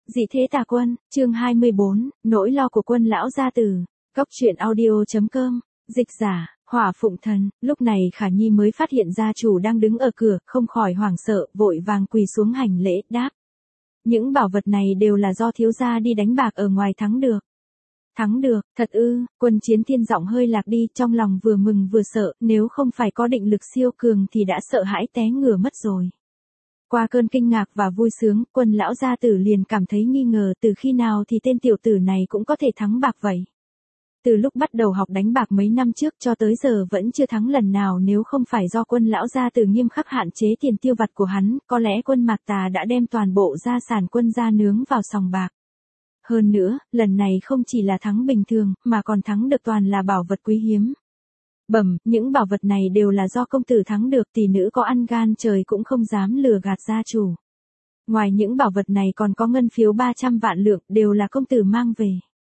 Dị thế tà quân, chương 24, nỗi lo của quân lão gia tử. Cốc truyện audio.com, dịch giả, Hỏa Phụng Thần. Lúc này Khả Nhi mới phát hiện gia chủ đang đứng ở cửa, không khỏi hoảng sợ, vội vàng quỳ xuống hành lễ, đáp. Những bảo vật này đều là do thiếu gia đi đánh bạc ở ngoài thắng được. Thắng được, thật ư? Quân Chiến Thiên giọng hơi lạc đi, trong lòng vừa mừng vừa sợ, nếu không phải có định lực siêu cường thì đã sợ hãi té ngửa mất rồi. Qua cơn kinh ngạc và vui sướng, quân lão gia tử liền cảm thấy nghi ngờ từ khi nào thì tên tiểu tử này cũng có thể thắng bạc vậy. Từ lúc bắt đầu học đánh bạc mấy năm trước cho tới giờ vẫn chưa thắng lần nào, nếu không phải do quân lão gia tử nghiêm khắc hạn chế tiền tiêu vặt của hắn, có lẽ quân Mạc Tà đã đem toàn bộ gia sản quân gia nướng vào sòng bạc. Hơn nữa, lần này không chỉ là thắng bình thường, mà còn thắng được toàn là bảo vật quý hiếm. Bẩm, những bảo vật này đều là do công tử thắng được, tỷ nữ có ăn gan trời cũng không dám lừa gạt gia chủ. Ngoài những bảo vật này còn có ngân phiếu 300 vạn lượng, đều là công tử mang về.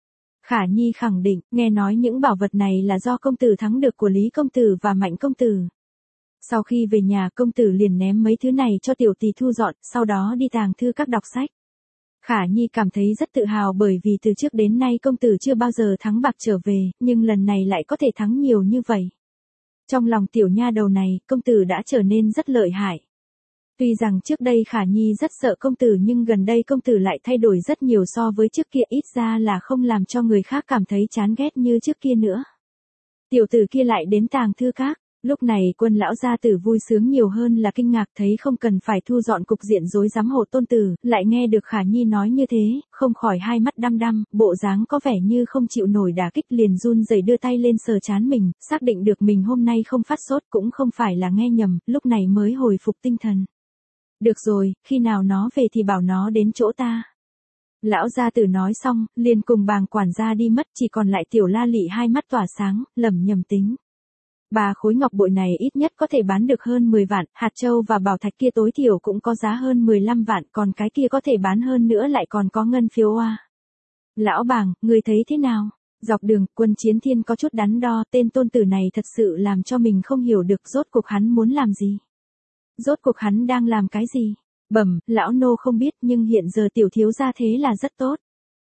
Khả Nhi khẳng định, nghe nói những bảo vật này là do công tử thắng được của Lý công tử và Mạnh công tử. Sau khi về nhà, công tử liền ném mấy thứ này cho tiểu tỳ thu dọn, sau đó đi tàng thư các đọc sách. Khả Nhi cảm thấy rất tự hào bởi vì từ trước đến nay công tử chưa bao giờ thắng bạc trở về, nhưng lần này lại có thể thắng nhiều như vậy. Trong lòng tiểu nha đầu này, công tử đã trở nên rất lợi hại. Tuy rằng trước đây Khả Nhi rất sợ công tử, nhưng gần đây công tử lại thay đổi rất nhiều so với trước kia, ít ra là không làm cho người khác cảm thấy chán ghét như trước kia nữa. Tiểu tử kia lại đến tàng thư các. Lúc này quân lão gia tử vui sướng nhiều hơn là kinh ngạc, thấy không cần phải thu dọn cục diện rối rắm hộ tôn tử, lại nghe được Khả Nhi nói như thế, không khỏi hai mắt đăm đăm, bộ dáng có vẻ như không chịu nổi đả kích, liền run rẩy đưa tay lên sờ trán mình, xác định được mình hôm nay không phát sốt, cũng không phải là nghe nhầm, lúc này mới hồi phục tinh thần. Được rồi, khi nào nó về thì bảo nó đến chỗ ta. Lão gia tử nói xong, liền cùng bàng quản gia đi mất, chỉ còn lại tiểu La Lị hai mắt tỏa sáng, lẩm nhẩm tính. 3 khối ngọc bội này ít nhất có thể bán được hơn 10 vạn, hạt châu và bảo thạch kia tối thiểu cũng có giá hơn 15 vạn, còn cái kia có thể bán hơn nữa, lại còn có ngân phiếu oa. Lão bàng, người thấy thế nào? Dọc đường, Quân Chiến Thiên có chút đắn đo, tên tôn tử này thật sự làm cho mình không hiểu được rốt cuộc hắn muốn làm gì. Rốt cuộc hắn đang làm cái gì? Bẩm, lão nô không biết, nhưng hiện giờ tiểu thiếu gia thế là rất tốt.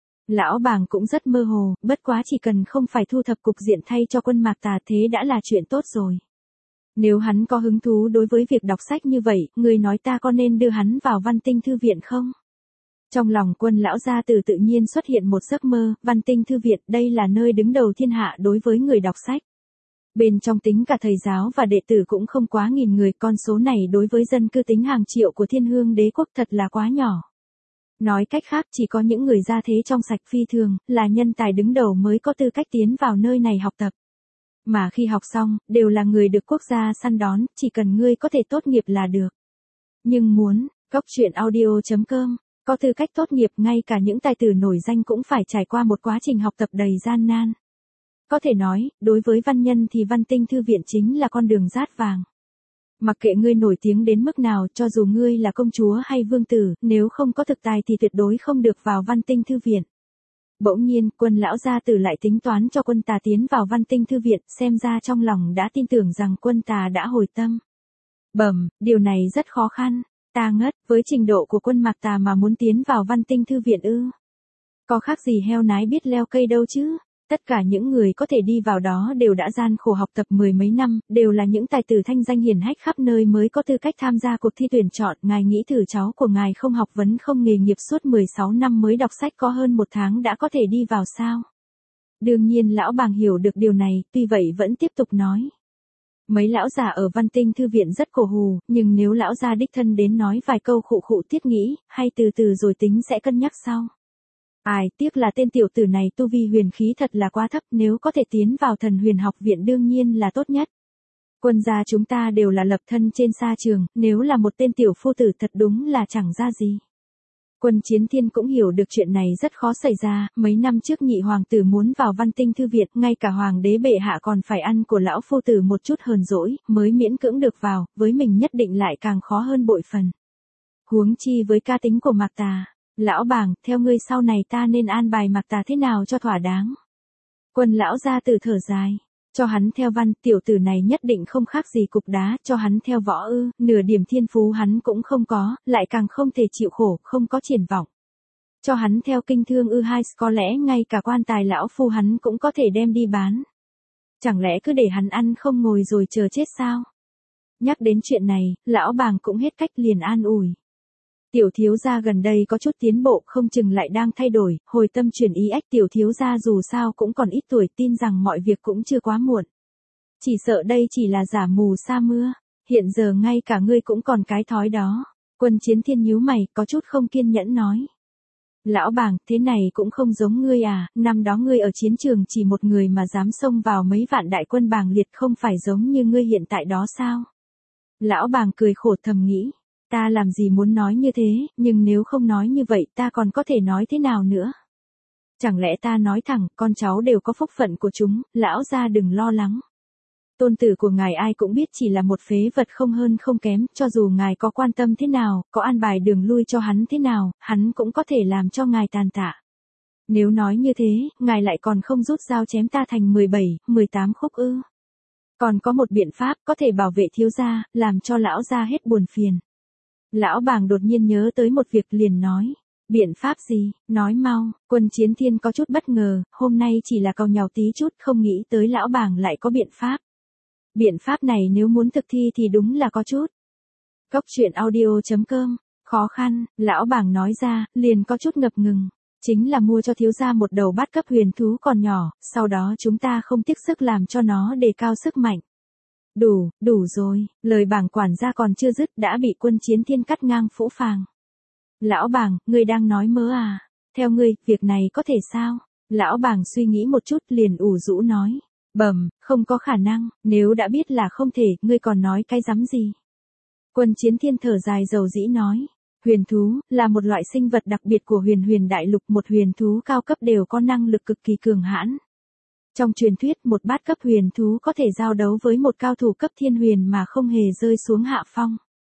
Lão bàng cũng rất mơ hồ, bất quá chỉ cần không phải thu thập cục diện thay cho quân Mạc Tà thế đã là chuyện tốt rồi. Nếu hắn có hứng thú đối với việc đọc sách như vậy, người nói ta có nên đưa hắn vào Văn Tinh Thư Viện không? Trong lòng quân lão gia tử tự nhiên xuất hiện một giấc mơ, Văn Tinh Thư Viện, đây là nơi đứng đầu thiên hạ đối với người đọc sách. Bên trong tính cả thầy giáo và đệ tử cũng không quá 1000 người, con số này đối với dân cư tính hàng triệu của Thiên Hương Đế quốc thật là quá nhỏ. Nói cách khác, chỉ có những người gia thế trong sạch phi thường, là nhân tài đứng đầu mới có tư cách tiến vào nơi này học tập. Mà khi học xong, đều là người được quốc gia săn đón, chỉ cần ngươi có thể tốt nghiệp là được. Nhưng muốn, Cốc truyện audio.com, có tư cách tốt nghiệp, ngay cả những tài tử nổi danh cũng phải trải qua một quá trình học tập đầy gian nan. Có thể nói, đối với văn nhân thì Văn Tinh Thư Viện chính là con đường rát vàng. Mặc kệ ngươi nổi tiếng đến mức nào, cho dù ngươi là công chúa hay vương tử, nếu không có thực tài thì tuyệt đối không được vào Văn Tinh Thư Viện. Bỗng nhiên, quân lão gia tử lại tính toán cho quân Tà tiến vào Văn Tinh Thư Viện, xem ra trong lòng đã tin tưởng rằng quân Tà đã hồi tâm. Bẩm, điều này rất khó khăn. Ta ngất, với trình độ của quân Mạc Tà mà muốn tiến vào Văn Tinh Thư Viện ư? Có khác gì heo nái biết leo cây đâu chứ? Tất cả những người có thể đi vào đó đều đã gian khổ học tập 10 mấy năm, đều là những tài tử thanh danh hiển hách khắp nơi mới có tư cách tham gia cuộc thi tuyển chọn. Ngài nghĩ thử, cháu của ngài không học vấn không nghề nghiệp suốt 16 năm mới đọc sách có hơn 1 tháng đã có thể đi vào sao? Đương nhiên lão bàng hiểu được điều này, tuy vậy vẫn tiếp tục nói. Mấy lão già ở Văn Tinh Thư Viện rất cổ hù, nhưng nếu lão gia đích thân đến nói vài câu khụ khụ thiết nghĩ, hay từ từ rồi tính sẽ cân nhắc sau. Ai, tiếc là tên tiểu tử này tu vi huyền khí thật là quá thấp, nếu có thể tiến vào Thần Huyền Học Viện đương nhiên là tốt nhất. Quân gia chúng ta đều là lập thân trên sa trường, nếu là một tên tiểu phu tử thật đúng là chẳng ra gì. Quân Chiến Thiên cũng hiểu được chuyện này rất khó xảy ra, mấy năm trước nhị hoàng tử muốn vào Văn Tinh Thư Viện, ngay cả hoàng đế bệ hạ còn phải ăn của lão phu tử một chút hờn dỗi, mới miễn cưỡng được vào, với mình nhất định lại càng khó hơn bội phần. Huống chi với ca tính của Mạc Tà. Lão bàng, theo ngươi sau này ta nên an bài Mạc Tà thế nào cho thỏa đáng? Quân lão gia tử thở dài. Cho hắn theo văn, tiểu tử này nhất định không khác gì cục đá, cho hắn theo võ ư, nửa điểm thiên phú hắn cũng không có, lại càng không thể chịu khổ, không có triển vọng. Cho hắn theo kinh thương hai, có lẽ ngay cả quan tài lão phu hắn cũng có thể đem đi bán. Chẳng lẽ cứ để hắn ăn không ngồi rồi chờ chết sao? Nhắc đến chuyện này, lão bàng cũng hết cách liền an ủi. Tiểu thiếu gia gần đây có chút tiến bộ, không chừng lại đang thay đổi, hồi tâm chuyển ý ách, tiểu thiếu gia dù sao cũng còn ít tuổi, tin rằng mọi việc cũng chưa quá muộn. Chỉ sợ đây chỉ là giả mù sa mưa, hiện giờ ngay cả ngươi cũng còn cái thói đó. Quân Chiến Thiên nhíu mày, có chút không kiên nhẫn nói. Lão bàng, thế này cũng không giống ngươi à, năm đó ngươi ở chiến trường chỉ một người mà dám xông vào mấy vạn đại quân bàng liệt, không phải giống như ngươi hiện tại đó sao? Lão bàng cười khổ thầm nghĩ, ta làm gì muốn nói như thế, nhưng nếu không nói như vậy ta còn có thể nói thế nào nữa? Chẳng lẽ ta nói thẳng, con cháu đều có phúc phận của chúng, lão gia đừng lo lắng. Tôn tử của ngài ai cũng biết chỉ là một phế vật không hơn không kém, cho dù ngài có quan tâm thế nào, có an bài đường lui cho hắn thế nào, hắn cũng có thể làm cho ngài tàn tạ. Nếu nói như thế, ngài lại còn không rút dao chém ta thành 17, 18 khúc ư? Còn có một biện pháp có thể bảo vệ thiếu gia, làm cho lão gia hết buồn phiền. Lão bàng đột nhiên nhớ tới một việc liền nói. Biện pháp gì, nói mau. Quân Chiến Thiên có chút bất ngờ, hôm nay chỉ là cau nhàu tí chút, không nghĩ tới lão bàng lại có biện pháp. Biện pháp này nếu muốn thực thi thì đúng là có chút. Cốc truyện audio.com, khó khăn, lão bàng nói ra, liền có chút ngập ngừng. Chính là mua cho thiếu gia một đầu bát cấp huyền thú còn nhỏ, sau đó chúng ta không tiếc sức làm cho nó đề cao sức mạnh. Đủ rồi, lời bàng quản gia còn chưa dứt đã bị Quân Chiến Thiên cắt ngang phũ phàng. Lão bàng, ngươi đang nói mớ à? Theo ngươi, việc này có thể sao? Lão bàng suy nghĩ một chút liền ủ rũ nói. Không có khả năng, nếu đã biết là không thể, ngươi còn nói cái rắm gì? Quân Chiến Thiên thở dài dầu dĩ nói. Huyền thú, là một loại sinh vật đặc biệt của huyền đại lục, một huyền thú cao cấp đều có năng lực cực kỳ cường hãn. Trong truyền thuyết, một bát cấp huyền thú có thể giao đấu với một cao thủ cấp thiên huyền mà không hề rơi xuống hạ phong.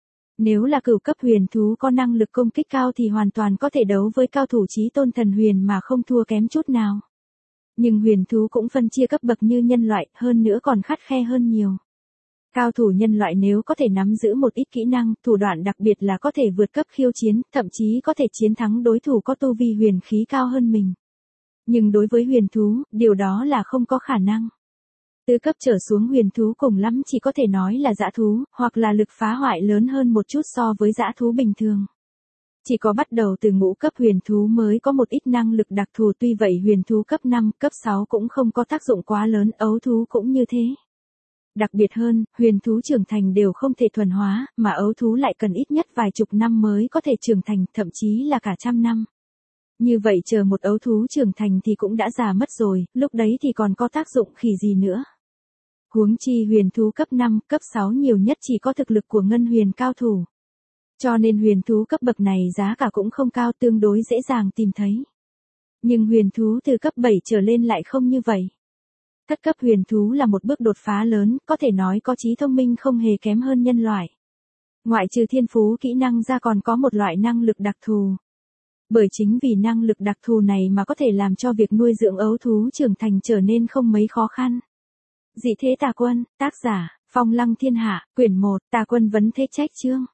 Nếu là cửu cấp huyền thú có năng lực công kích cao thì hoàn toàn có thể đấu với cao thủ chí tôn thần huyền mà không thua kém chút nào. Nhưng huyền thú cũng phân chia cấp bậc như nhân loại, hơn nữa còn khắt khe hơn nhiều. Cao thủ nhân loại nếu có thể nắm giữ một ít kỹ năng, thủ đoạn đặc biệt là có thể vượt cấp khiêu chiến, thậm chí có thể chiến thắng đối thủ có tu vi huyền khí cao hơn mình. Nhưng đối với huyền thú, điều đó là không có khả năng. Từ cấp trở xuống huyền thú cùng lắm chỉ có thể nói là dã thú, hoặc là lực phá hoại lớn hơn một chút so với dã thú bình thường. Chỉ có bắt đầu từ ngũ cấp huyền thú mới có một ít năng lực đặc thù, tuy vậy huyền thú cấp 5, cấp 6 cũng không có tác dụng quá lớn, ấu thú cũng như thế. Đặc biệt hơn, huyền thú trưởng thành đều không thể thuần hóa, mà ấu thú lại cần ít nhất vài chục năm mới có thể trưởng thành, thậm chí là cả trăm năm. Như vậy chờ một ấu thú trưởng thành thì cũng đã già mất rồi, lúc đấy thì còn có tác dụng khỉ gì nữa. Huống chi huyền thú cấp 5, cấp 6 nhiều nhất chỉ có thực lực của ngân huyền cao thủ. Cho nên huyền thú cấp bậc này giá cả cũng không cao, tương đối dễ dàng tìm thấy. Nhưng huyền thú từ cấp 7 trở lên lại không như vậy. Thất cấp huyền thú là một bước đột phá lớn, có thể nói có trí thông minh không hề kém hơn nhân loại. Ngoại trừ thiên phú kỹ năng ra còn có một loại năng lực đặc thù. Bởi chính vì năng lực đặc thù này mà có thể làm cho việc nuôi dưỡng ấu thú trưởng thành trở nên không mấy khó khăn. Dị thế tà quân, tác giả, Phong Lăng Thiên Hạ, quyển 1, Tà quân vấn thế trách chương.